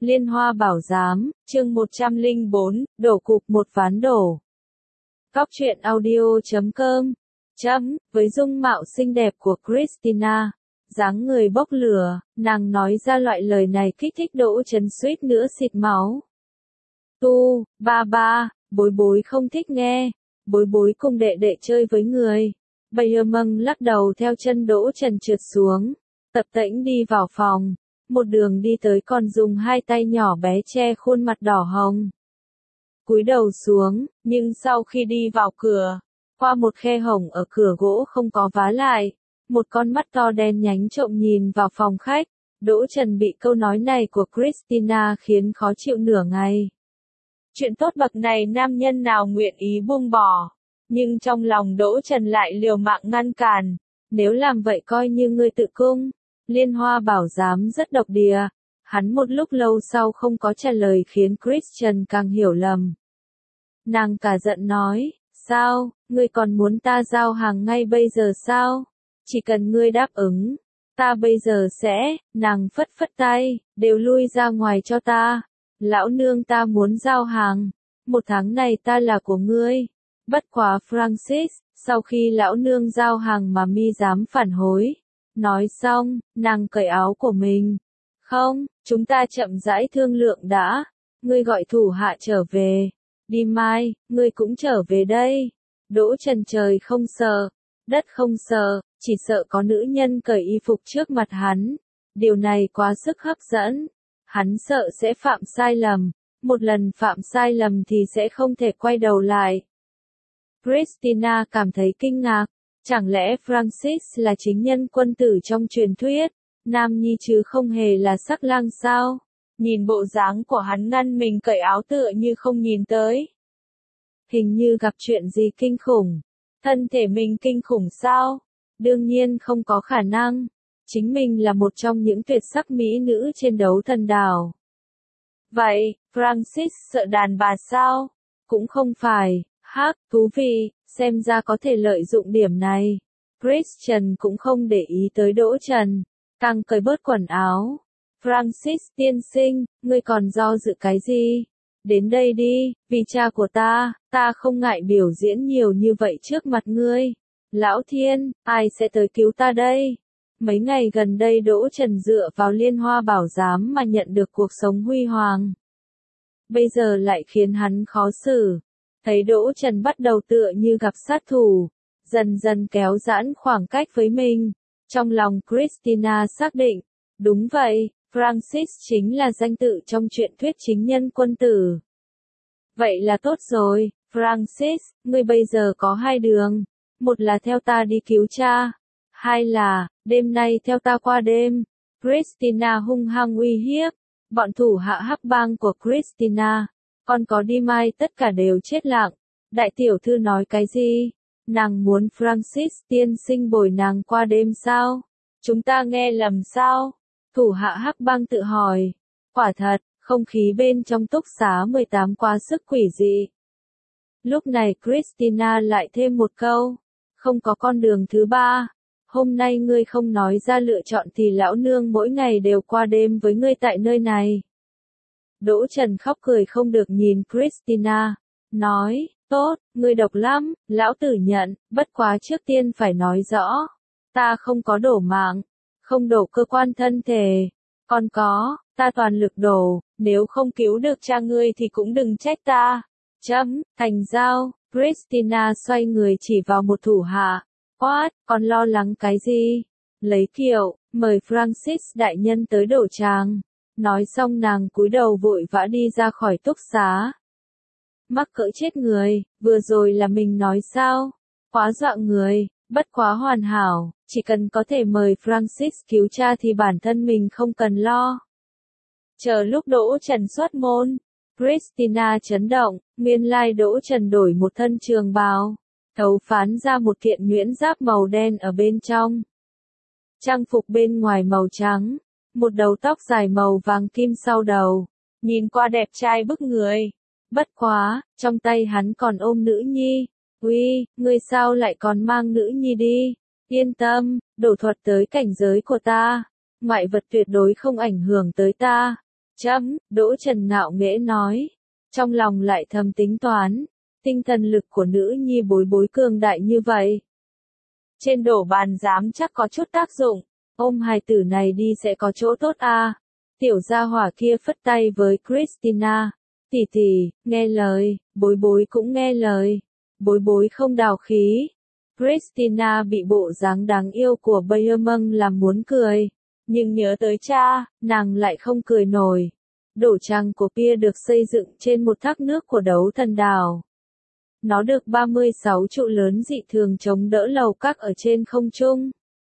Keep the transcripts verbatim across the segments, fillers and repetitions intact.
Liên Hoa Bảo Giám, chương một trăm lẻ bốn, đổ cục một ván đổ. Góc truyện audio chấm com. Chấm, với dung mạo xinh đẹp của Christina, dáng người bốc lửa, nàng nói ra loại lời này kích thích Đỗ Trần suýt nữa xịt máu. Tu, ba ba, bối bối không thích nghe, bối bối cùng đệ đệ chơi với người. Bây giờ mâng lắc đầu theo chân Đỗ Trần trượt xuống, tập tễnh đi vào phòng. Một đường đi tới còn dùng hai tay nhỏ bé che khuôn mặt đỏ hồng. Cúi đầu xuống, nhưng sau khi đi vào cửa, qua một khe hổng ở cửa gỗ không có vá lại, một con mắt to đen nhánh trộm nhìn vào phòng khách, Đỗ Trần bị câu nói này của Christina khiến khó chịu nửa ngày. Chuyện tốt bậc này nam nhân nào nguyện ý buông bỏ, nhưng trong lòng Đỗ Trần lại liều mạng ngăn cản, nếu làm vậy coi như ngươi tự cung. Liên Hoa Bảo Giám rất độc địa, hắn một lúc lâu sau không có trả lời khiến Christian càng hiểu lầm. Nàng cả giận nói, sao, ngươi còn muốn ta giao hàng ngay bây giờ sao? Chỉ cần ngươi đáp ứng, ta bây giờ sẽ, nàng phất phất tay, đều lui ra ngoài cho ta. Lão nương ta muốn giao hàng, một tháng này ta là của ngươi. Bất quá Francis, sau khi lão nương giao hàng mà mi dám phản hối. Nói xong, nàng cởi áo của mình. Không, chúng ta chậm rãi thương lượng đã. Ngươi gọi thủ hạ trở về. Đi mai, ngươi cũng trở về đây. Đỗ Trần trời không sợ, đất không sợ, chỉ sợ có nữ nhân cởi y phục trước mặt hắn. Điều này quá sức hấp dẫn. Hắn sợ sẽ phạm sai lầm. Một lần phạm sai lầm thì sẽ không thể quay đầu lại. Christina cảm thấy kinh ngạc. Chẳng lẽ Francis là chính nhân quân tử trong truyền thuyết, nam nhi chứ không hề là sắc lang sao? Nhìn bộ dáng của hắn ngăn mình cởi áo tựa như không nhìn tới. Hình như gặp chuyện gì kinh khủng. Thân thể mình kinh khủng sao? Đương nhiên không có khả năng. Chính mình là một trong những tuyệt sắc mỹ nữ trên đấu thần đảo. Vậy, Francis sợ đàn bà sao? Cũng không phải. Hắc, thú vị, xem ra có thể lợi dụng điểm này. Christian cũng không để ý tới Đỗ Trần, càng cởi bớt quần áo. Francis tiên sinh, ngươi còn do dự cái gì? Đến đây đi, vì cha của ta, ta không ngại biểu diễn nhiều như vậy trước mặt ngươi. Lão Thiên, ai sẽ tới cứu ta đây? Mấy ngày gần đây Đỗ Trần dựa vào Liên Hoa Bảo Giám mà nhận được cuộc sống huy hoàng. Bây giờ lại khiến hắn khó xử. Thấy Đỗ Trần bắt đầu tựa như gặp sát thủ, dần dần kéo giãn khoảng cách với mình. Trong lòng Christina xác định, đúng vậy, Francis chính là danh tự trong truyện thuyết chính nhân quân tử. Vậy là tốt rồi, Francis, ngươi bây giờ có hai đường. Một là theo ta đi cứu cha, hai là, đêm nay theo ta qua đêm. Christina hung hăng uy hiếp, bọn thủ hạ hắc bang của Christina. Còn có đi mai tất cả đều chết lặng. Đại tiểu thư nói cái gì? Nàng muốn Francis tiên sinh bồi nàng qua đêm sao? Chúng ta nghe lầm sao? Thủ hạ hắc bang tự hỏi. Quả thật, không khí bên trong túc xá mười tám quá sức quỷ dị. Lúc này Christina lại thêm một câu. Không có con đường thứ ba. Hôm nay ngươi không nói ra lựa chọn thì lão nương mỗi ngày đều qua đêm với ngươi tại nơi này. Đỗ Trần khóc cười không được nhìn Christina, nói, tốt, ngươi độc lắm, lão tử nhận, bất quá trước tiên phải nói rõ, ta không có đổ mạng, không đổ cơ quan thân thể, còn có, ta toàn lực đổ, nếu không cứu được cha ngươi thì cũng đừng trách ta. Chấm, thành giao, Christina xoay người chỉ vào một thủ hạ, quát, còn lo lắng cái gì? Lấy kiệu, mời Francis đại nhân tới đổ tràng. Nói xong nàng cúi đầu vội vã đi ra khỏi túc xá. Mắc cỡ chết người, vừa rồi là mình nói sao? Quá dọa người, bất quá hoàn hảo, chỉ cần có thể mời Francis cứu cha thì bản thân mình không cần lo. Chờ lúc Đỗ Trần xuất môn, Christina chấn động, nguyên lai Đỗ Trần đổi một thân trường bào, thấu phán ra một kiện nhuyễn giáp màu đen ở bên trong. Trang phục bên ngoài màu trắng. Một đầu tóc dài màu vàng kim sau đầu, nhìn qua đẹp trai bức người. Bất quá, trong tay hắn còn ôm nữ nhi. Uy, ngươi sao lại còn mang nữ nhi đi? Yên tâm, đổ thuật tới cảnh giới của ta. Ngoại vật tuyệt đối không ảnh hưởng tới ta. Chấm, Đỗ Trần ngạo nghễ nói. Trong lòng lại thầm tính toán. Tinh thần lực của nữ nhi bối bối cường đại như vậy. Trên đổ bàn giám chắc có chút tác dụng. Ôm hài tử này đi sẽ có chỗ tốt à. Tiểu gia hỏa kia phất tay với Christina. Tỷ tỷ, nghe lời, bối bối cũng nghe lời. Bối bối không đào khí. Christina bị bộ dáng đáng yêu của Bayermang làm muốn cười. Nhưng nhớ tới cha, nàng lại không cười nổi. Đổ trang của Pia được xây dựng trên một thác nước của đấu thần đảo. Nó được ba mươi sáu trụ lớn dị thường chống đỡ lầu các ở trên không trung.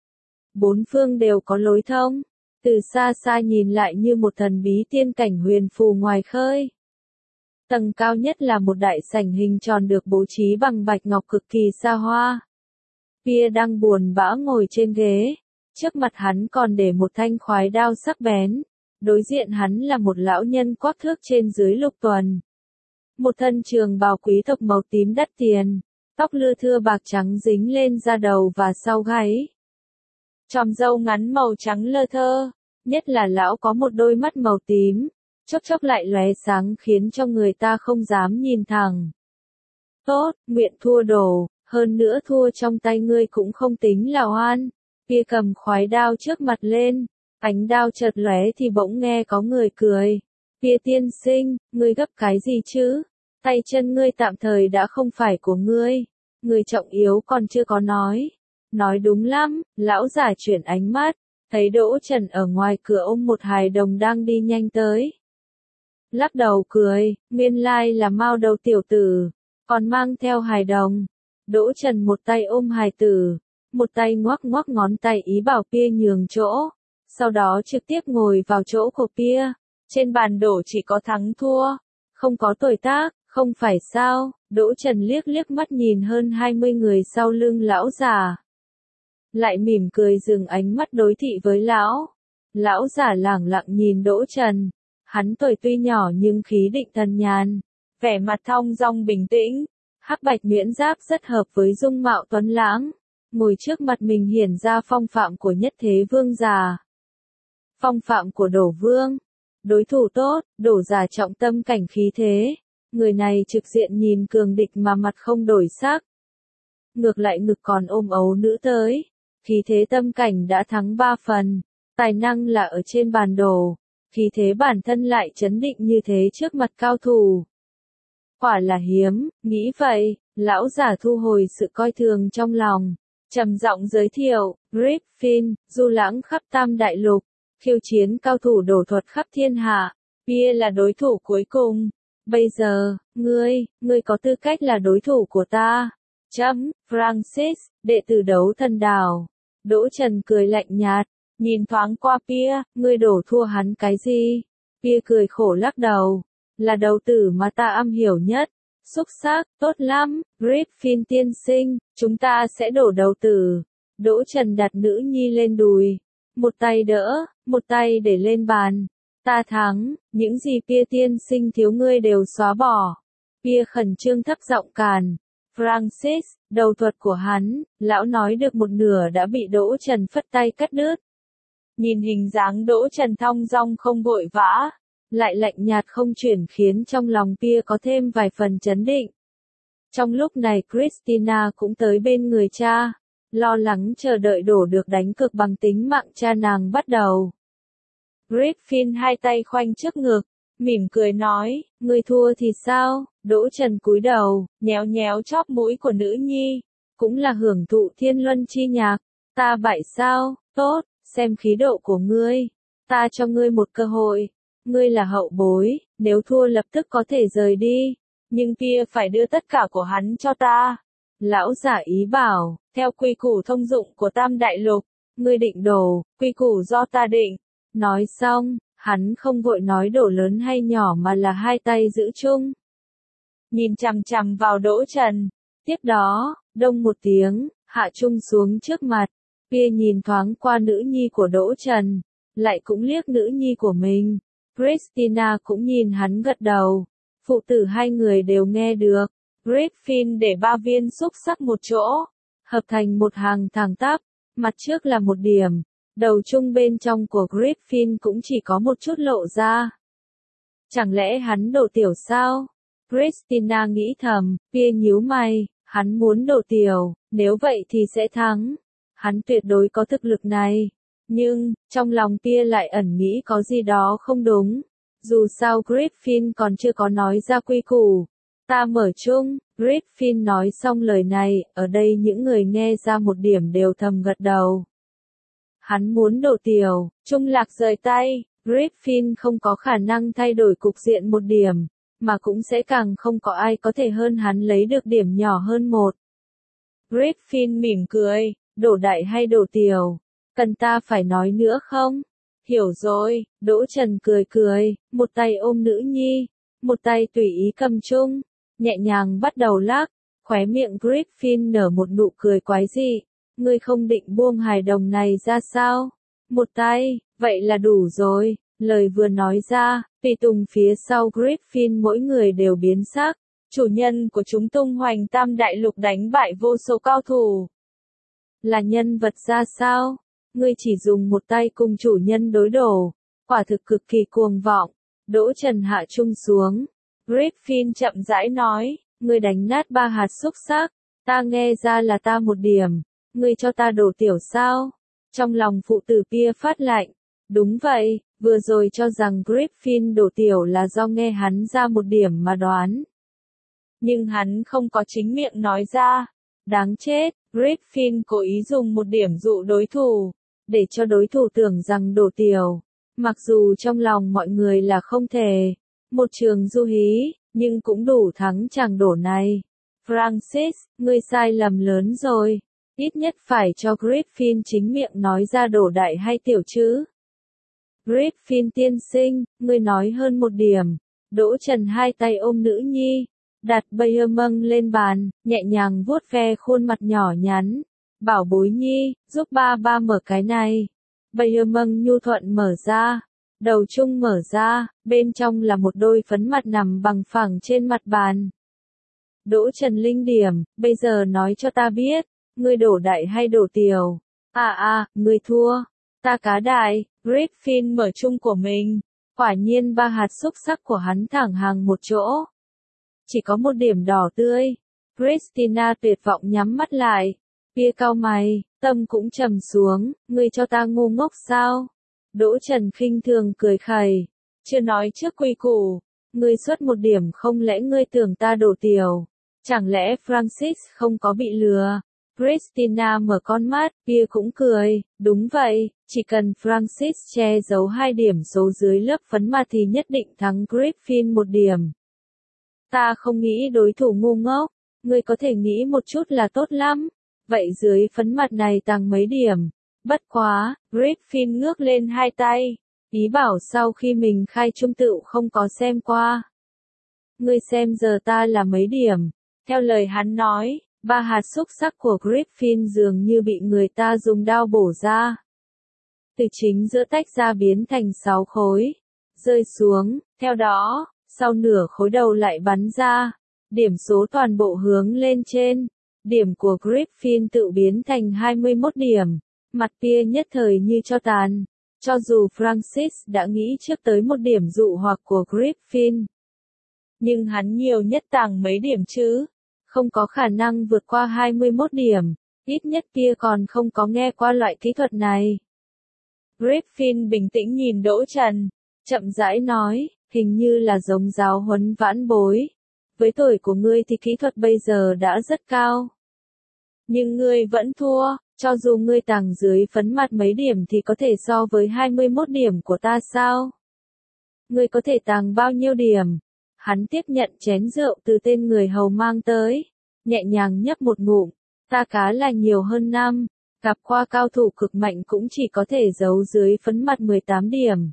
Bốn phương đều có lối thông. Từ xa xa nhìn lại như một thần bí tiên cảnh huyền phù ngoài khơi. Tầng cao nhất là một đại sảnh hình tròn được bố trí bằng bạch ngọc cực kỳ xa hoa. Pia đang buồn bã ngồi trên ghế. Trước mặt hắn còn để một thanh khoái đao sắc bén. Đối diện hắn là một lão nhân quắc thước trên dưới lục tuần. Một thân trường bào quý tộc màu tím đắt tiền. Tóc lưa thưa bạc trắng dính lên da đầu và sau gáy. Chòm râu ngắn màu trắng lơ thơ. Nhất là lão có một đôi mắt màu tím. Chốc chốc lại lóe sáng khiến cho người ta không dám nhìn thẳng. Tốt, nguyện thua đồ, hơn nữa thua trong tay ngươi cũng không tính là oan. Pia cầm khoái đao trước mặt lên, ánh đao chợt lóe thì bỗng nghe có người cười. Pia tiên sinh, ngươi gấp cái gì chứ? Tay chân ngươi tạm thời đã không phải của ngươi. Người trọng yếu còn chưa có nói. Nói đúng lắm, lão giả chuyển ánh mắt, thấy Đỗ Trần ở ngoài cửa ôm một hài đồng đang đi nhanh tới. Lắc đầu cười, nguyên lai là Mao đầu tiểu tử, còn mang theo hài đồng. Đỗ Trần một tay ôm hài tử, một tay ngoắc ngoắc ngón tay ý bảo Pia nhường chỗ, sau đó trực tiếp ngồi vào chỗ của Pia. Trên bàn đổ chỉ có thắng thua, không có tuổi tác, không phải sao? Đỗ Trần liếc liếc mắt nhìn hơn hai mươi người sau lưng lão già. Lại mỉm cười dừng ánh mắt đối thị với lão. Lão già lẳng lặng nhìn Đỗ Trần. Hắn tuổi tuy nhỏ nhưng khí định thần nhàn, vẻ mặt thong dong bình tĩnh, hắc bạch nhuyễn giáp rất hợp với dung mạo tuấn lãng, ngồi trước mặt mình hiển ra phong phạm của nhất thế vương già. Phong phạm của Đổ Vương, đối thủ tốt, Đổ già trọng tâm cảnh khí thế, người này trực diện nhìn cường địch mà mặt không đổi sắc. Ngược lại ngực còn ôm ấu nữ tới, khí thế tâm cảnh đã thắng ba phần, tài năng là ở trên bàn đồ. Khí thế bản thân lại chấn định như thế trước mặt cao thủ. Quả là hiếm, nghĩ vậy, lão giả thu hồi sự coi thường trong lòng, trầm giọng giới thiệu, Griffin, du lãng khắp tam đại lục, khiêu chiến cao thủ đổ thuật khắp thiên hạ, Pia là đối thủ cuối cùng. Bây giờ, ngươi, ngươi có tư cách là đối thủ của ta. Chấm, Francis, đệ tử đấu thần đảo. Đỗ Trần cười lạnh nhạt. Nhìn thoáng qua Pia, ngươi đổ thua hắn cái gì? Pia cười khổ lắc đầu. Là đầu tử mà ta am hiểu nhất. Xúc sắc, tốt lắm, Griffin tiên sinh, chúng ta sẽ đổ đầu tử. Đỗ Trần đặt nữ nhi lên đùi. Một tay đỡ, một tay để lên bàn. Ta thắng, những gì Pia tiên sinh thiếu ngươi đều xóa bỏ. Pia khẩn trương thấp giọng càn. Francis, đầu thuật của hắn, lão nói được một nửa đã bị Đỗ Trần phất tay cắt đứt. Nhìn hình dáng Đỗ Trần thong dong không vội vã, lại lạnh nhạt không chuyển khiến trong lòng Pia có thêm vài phần chấn định. Trong lúc này Christina cũng tới bên người cha, lo lắng chờ đợi đổ được đánh cược bằng tính mạng cha nàng bắt đầu. Griffin hai tay khoanh trước ngực, mỉm cười nói, ngươi thua thì sao? Đỗ Trần cúi đầu, nhéo nhéo chóp mũi của nữ nhi, cũng là hưởng thụ thiên luân chi nhạc. Ta bại sao? Tốt. Xem khí độ của ngươi, ta cho ngươi một cơ hội, ngươi là hậu bối, nếu thua lập tức có thể rời đi, nhưng Pia phải đưa tất cả của hắn cho ta. Lão giả ý bảo, theo quy củ thông dụng của Tam Đại Lục, ngươi định đổ, quy củ do ta định. Nói xong, hắn không vội nói đổ lớn hay nhỏ mà là hai tay giữ chung. Nhìn chằm chằm vào Đỗ Trần, tiếp đó, đông một tiếng, hạ chung xuống trước mặt. Pia nhìn thoáng qua nữ nhi của Đỗ Trần, lại cũng liếc nữ nhi của mình. Christina cũng nhìn hắn gật đầu. Phụ tử hai người đều nghe được. Griffin để ba viên xúc sắc một chỗ, hợp thành một hàng thẳng tắp. Mặt trước là một điểm, đầu chung bên trong của Griffin cũng chỉ có một chút lộ ra. Chẳng lẽ hắn đổ tiểu sao? Christina nghĩ thầm, Pia nhíu mày, hắn muốn đổ tiểu, nếu vậy thì sẽ thắng. Hắn tuyệt đối có thực lực này. Nhưng, trong lòng Pia lại ẩn nghĩ có gì đó không đúng. Dù sao Griffin còn chưa có nói ra quy củ. Ta mở chung, Griffin nói xong lời này, ở đây những người nghe ra một điểm đều thầm gật đầu. Hắn muốn đổ tiểu, Trung Lạc rời tay, Griffin không có khả năng thay đổi cục diện một điểm, mà cũng sẽ càng không có ai có thể hơn hắn lấy được điểm nhỏ hơn một. Griffin mỉm cười, đổ đại hay đổ tiểu, cần ta phải nói nữa không? Hiểu rồi, Đỗ Trần cười cười, một tay ôm nữ nhi, một tay tùy ý cầm chung, nhẹ nhàng bắt đầu lắc, khóe miệng Griffin nở một nụ cười quái dị. Ngươi không định buông hài đồng này ra sao? Một tay, vậy là đủ rồi. Lời vừa nói ra, tùy tùng phía sau Griffin mỗi người đều biến sắc. Chủ nhân của chúng tung hoành tam đại lục đánh bại vô số cao thủ. Là nhân vật ra sao? Ngươi chỉ dùng một tay cùng chủ nhân đối đổ. Quả thực cực kỳ cuồng vọng. Đỗ Trần hạ trung xuống. Griffin chậm rãi nói, ngươi đánh nát ba hạt xúc xắc. Ta nghe ra là ta một điểm. Ngươi cho ta đổ tiểu sao? Trong lòng phụ tử Pia phát lạnh. Đúng vậy, vừa rồi cho rằng Griffin đổ tiểu là do nghe hắn ra một điểm mà đoán. Nhưng hắn không có chính miệng nói ra. Đáng chết, Griffin cố ý dùng một điểm dụ đối thủ, để cho đối thủ tưởng rằng đổ tiểu. Mặc dù trong lòng mọi người là không thể. Một trường du hí, nhưng cũng đủ thắng chàng đổ này. Francis, ngươi sai lầm lớn rồi. Ít nhất phải cho Griffin chính miệng nói ra đổ đại hay tiểu chứ. Griffin tiên sinh, ngươi nói hơn một điểm. Đỗ Trần hai tay ôm nữ nhi, đặt Bayermong lên bàn, nhẹ nhàng vuốt ve khuôn mặt nhỏ nhắn. Bảo bối nhi, giúp ba ba mở cái này. Bayermong nhu thuận mở ra, đầu chung mở ra, bên trong là một đôi phấn mặt nằm bằng phẳng trên mặt bàn. Đỗ Trần linh điểm, bây giờ nói cho ta biết. Ngươi đổ đại hay đổ tiểu? À à, ngươi thua. Ta cá đại. Griffin mở chung của mình. Quả nhiên ba hạt xúc xắc của hắn thẳng hàng một chỗ. Chỉ có một điểm đỏ tươi. Christina tuyệt vọng nhắm mắt lại. Pia cau mày, tâm cũng trầm xuống. Ngươi cho ta ngu ngốc sao? Đỗ Trần khinh thường cười khẩy. Chưa nói trước quy củ. Ngươi xuất một điểm không lẽ ngươi tưởng ta đổ tiểu? Chẳng lẽ Francis không có bị lừa? Christina mở con mắt, Pia cũng cười, đúng vậy, chỉ cần Francis che giấu hai điểm số dưới lớp phấn mặt thì nhất định thắng Griffin một điểm. Ta không nghĩ đối thủ ngu ngốc, ngươi có thể nghĩ một chút là tốt lắm, vậy dưới phấn mặt này tăng mấy điểm. Bất quá, Griffin ngước lên hai tay, ý bảo sau khi mình khai trung tự không có xem qua. Ngươi xem giờ ta là mấy điểm, theo lời hắn nói. Ba hạt xúc xắc của Griffin dường như bị người ta dùng đao bổ ra. Từ chính giữa tách ra biến thành sáu khối. Rơi xuống, theo đó, sau nửa khối đầu lại bắn ra. Điểm số toàn bộ hướng lên trên. Điểm của Griffin tự biến thành hai mươi mốt điểm. Mặt Pia nhất thời như cho tàn. Cho dù Francis đã nghĩ trước tới một điểm dụ hoặc của Griffin. Nhưng hắn nhiều nhất tàng mấy điểm chứ. Không có khả năng vượt qua hai mươi mốt điểm, ít nhất Pia còn không có nghe qua loại kỹ thuật này. Griffin bình tĩnh nhìn Đỗ Trần, chậm rãi nói, hình như là giống giáo huấn vãn bối. Với tuổi của ngươi thì kỹ thuật bây giờ đã rất cao. Nhưng ngươi vẫn thua, cho dù ngươi tàng dưới phấn mặt mấy điểm thì có thể so với hai mươi mốt điểm của ta sao? Ngươi có thể tàng bao nhiêu điểm? Hắn tiếp nhận chén rượu từ tên người hầu mang tới, nhẹ nhàng nhấp một ngụm, ta cá là nhiều hơn năm, gặp qua cao thủ cực mạnh cũng chỉ có thể giấu dưới phấn mặt mười tám điểm.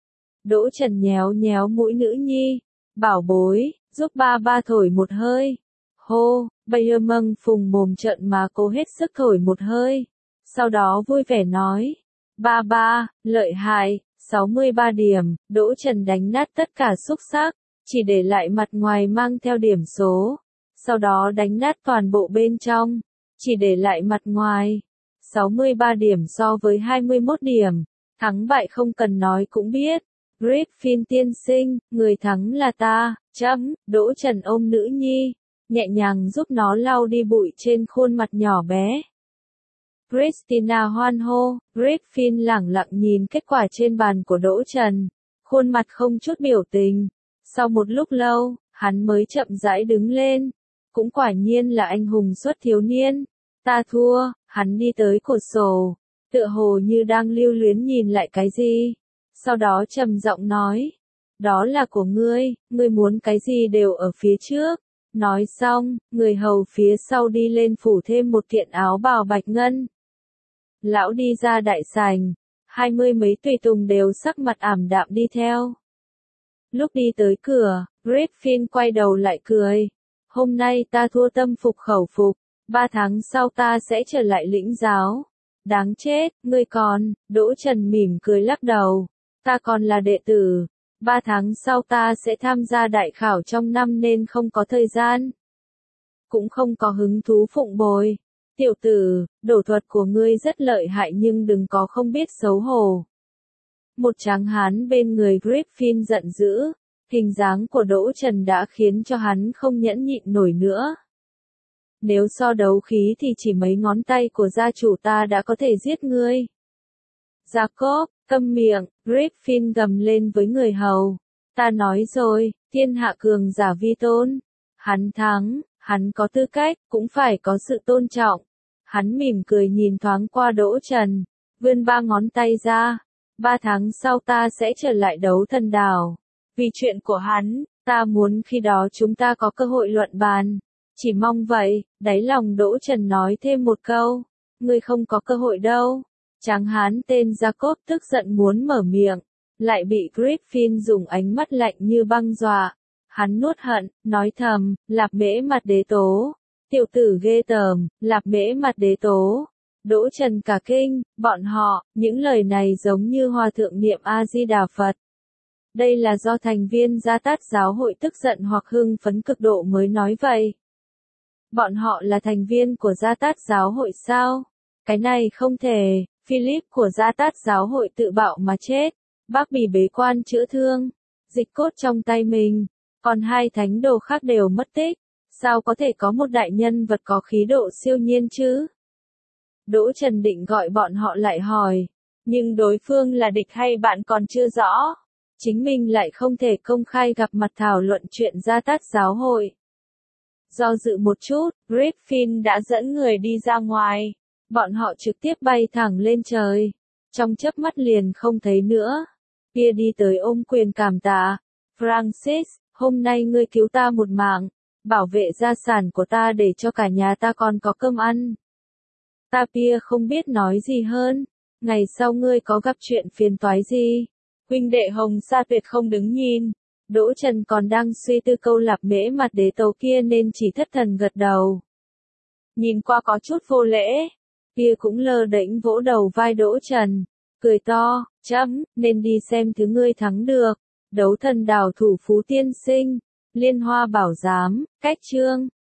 Đỗ Trần nhéo nhéo mũi nữ nhi, bảo bối, giúp ba ba thổi một hơi. Hô, Bayermong phùng mồm trợn mà cố hết sức thổi một hơi, sau đó vui vẻ nói, ba ba, lợi hại, sáu mươi ba điểm, Đỗ Trần đánh nát tất cả xúc xắc. Chỉ để lại mặt ngoài mang theo điểm số, sau đó đánh nát toàn bộ bên trong, chỉ để lại mặt ngoài. sáu mươi ba điểm so với hai mươi mốt điểm, thắng bại không cần nói cũng biết, Griffin tiên sinh, người thắng là ta, chấm, Đỗ Trần ôm nữ nhi, nhẹ nhàng giúp nó lau đi bụi trên khuôn mặt nhỏ bé. Christina hoan hô, Griffin lẳng lặng nhìn kết quả trên bàn của Đỗ Trần, khuôn mặt không chút biểu tình. Sau một lúc lâu, hắn mới chậm rãi đứng lên. Cũng quả nhiên là anh hùng xuất thiếu niên. Ta thua, hắn đi tới cửa sổ, tựa hồ như đang lưu luyến nhìn lại cái gì. Sau đó trầm giọng nói, đó là của ngươi, ngươi muốn cái gì đều ở phía trước. Nói xong, người hầu phía sau đi lên phủ thêm một kiện áo bào bạch ngân. Lão đi ra đại sảnh, hai mươi mấy tùy tùng đều sắc mặt ảm đạm đi theo. Lúc đi tới cửa, Griffin quay đầu lại cười. Hôm nay ta thua tâm phục khẩu phục, ba tháng sau ta sẽ trở lại lĩnh giáo. Đáng chết, ngươi còn, Đỗ Trần mỉm cười lắc đầu. Ta còn là đệ tử, ba tháng sau ta sẽ tham gia đại khảo trong năm nên không có thời gian. Cũng không có hứng thú phụng bồi. Tiểu tử, đổ thuật của ngươi rất lợi hại nhưng đừng có không biết xấu hổ. Một tráng hán bên người Griffin giận dữ, hình dáng của Đỗ Trần đã khiến cho hắn không nhẫn nhịn nổi nữa. Nếu so đấu khí thì chỉ mấy ngón tay của gia chủ ta đã có thể giết ngươi. Jacob, câm miệng, Griffin gầm lên với người hầu. Ta nói rồi, thiên hạ cường giả vi tôn. Hắn thắng, hắn có tư cách, cũng phải có sự tôn trọng. Hắn mỉm cười nhìn thoáng qua Đỗ Trần, vươn ba ngón tay ra. Ba tháng sau ta sẽ trở lại đấu thần đảo. Vì chuyện của hắn, ta muốn khi đó chúng ta có cơ hội luận bàn. Chỉ mong vậy, đáy lòng Đỗ Trần nói thêm một câu. Ngươi không có cơ hội đâu. Tráng hán tên Jacob tức giận muốn mở miệng, lại bị Griffin dùng ánh mắt lạnh như băng dọa. Hắn nuốt hận, nói thầm, Lạp Mễ Mặt Đế Tố. Tiểu tử ghê tởm, Lạp Mễ Mặt Đế Tố. Đỗ Trần cả kinh, bọn họ, những lời này giống như hòa thượng niệm A-di-đà Phật. Đây là do thành viên Gia Tát giáo hội tức giận hoặc hưng phấn cực độ mới nói vậy. Bọn họ là thành viên của Gia Tát giáo hội sao? Cái này không thể, Philip của Gia Tát giáo hội tự bạo mà chết. Bác Bỉ bế quan chữa thương, dịch cốt trong tay mình, còn hai thánh đồ khác đều mất tích. Sao có thể có một đại nhân vật có khí độ siêu nhiên chứ? Đỗ Trần định gọi bọn họ lại hỏi, nhưng đối phương là địch hay bạn còn chưa rõ. Chính mình lại không thể công khai gặp mặt thảo luận chuyện Gia Tát giáo hội. Do dự một chút, Griffin đã dẫn người đi ra ngoài. Bọn họ trực tiếp bay thẳng lên trời. Trong chớp mắt liền không thấy nữa. Kia đi tới ôm quyền cảm tạ. Francis, hôm nay ngươi cứu ta một mạng. Bảo vệ gia sản của ta để cho cả nhà ta còn có cơm ăn. Ta Pia không biết nói gì hơn. Ngày sau ngươi có gặp chuyện phiền toái gì? Huynh đệ Hồng Sa tuyệt không đứng nhìn. Đỗ Trần còn đang suy tư câu Lạp Mễ Mặt Đế Tố kia nên chỉ thất thần gật đầu. Nhìn qua có chút vô lễ. Pia cũng lơ đễnh vỗ đầu vai Đỗ Trần. Cười to, chấm, nên đi xem thứ ngươi thắng được. Đấu thần đảo thủ Phú tiên sinh. Liên Hoa bảo giám, cách chương.